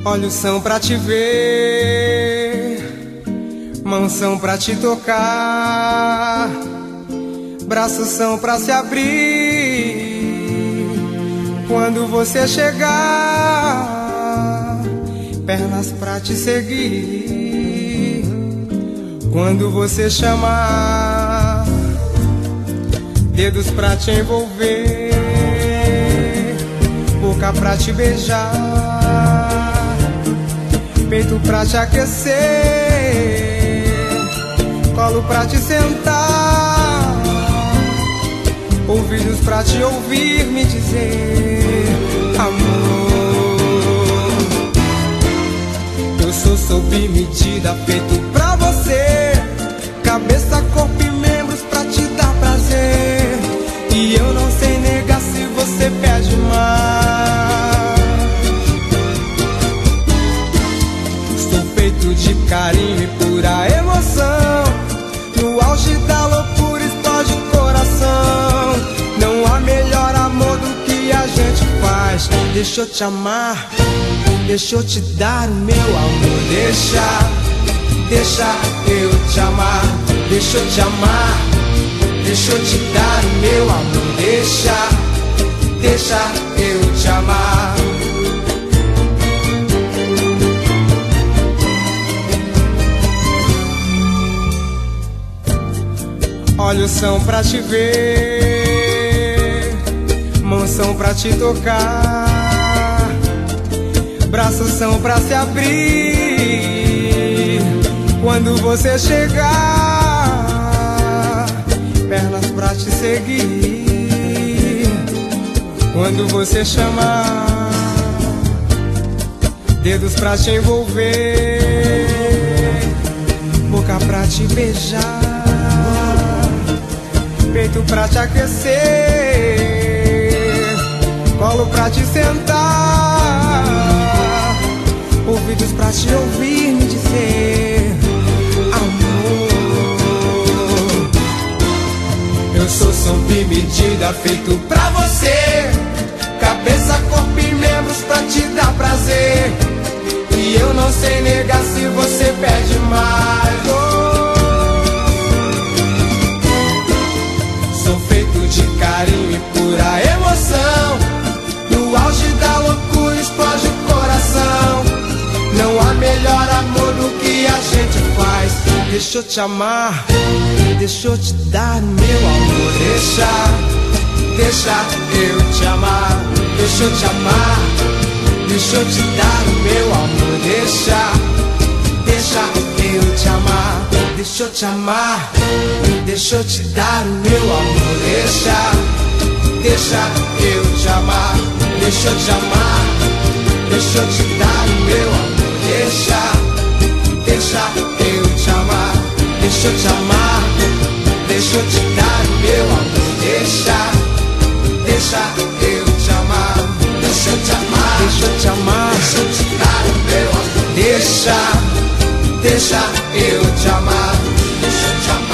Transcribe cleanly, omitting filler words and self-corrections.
Olhos são pra te ver, mãos são pra te tocar, braços são pra se abrir quando você chegar, pernas pra te seguir quando você chamar, dedos pra te envolver, boca pra te beijar, peito pra te aquecer, colo pra te sentar, ouvidos pra te ouvir me dizer amor. Eu sou sob medida, feito pra você, cabeça, corpo e membros pra te dar prazer, e eu não sei negar se você pede mais. De carinho e pura emoção, no auge da loucura explode o coração. Não há melhor amor do que a gente faz. Deixa eu te amar, deixa eu te dar o meu amor. Deixa eu te amar, deixa eu te amar, deixa eu te dar o meu amor. Deixa eu te amar. Olhos são pra te ver, mãos são pra te tocar, braços são pra se abrir quando você chegar, pernas pra te seguir quando você chamar, dedos pra te envolver, boca pra te beijar, peito pra te aquecer, colo pra te sentar, ouvidos pra te ouvir me dizer amor. Eu sou sob medida, feito pra você, cabeça, corpo e membros pra te dar prazer, e eu não sei negar se você pede mais. De carinho e pura emoção, no auge da loucura explode o coração. Não há melhor amor do que a gente faz. Deixa eu te amar, deixa eu te dar o meu amor. Deixa eu te amar, deixa eu te amar, deixa eu te dar o meu amor. Deixa eu te amar, deixa eu te amar, deixa eu te dar o meu amor. Deixa eu te amar, deixa eu te amar, deixa eu te dar o meu amor. Deixa eu te amar, deixa eu te amar, deixa eu te dar o meu amor. Deixa eu te amar, deixa eu te amar, deixa eu te amar, deixa eu te dar o meu amor. Deixa eu te amar, deixa eu te amar.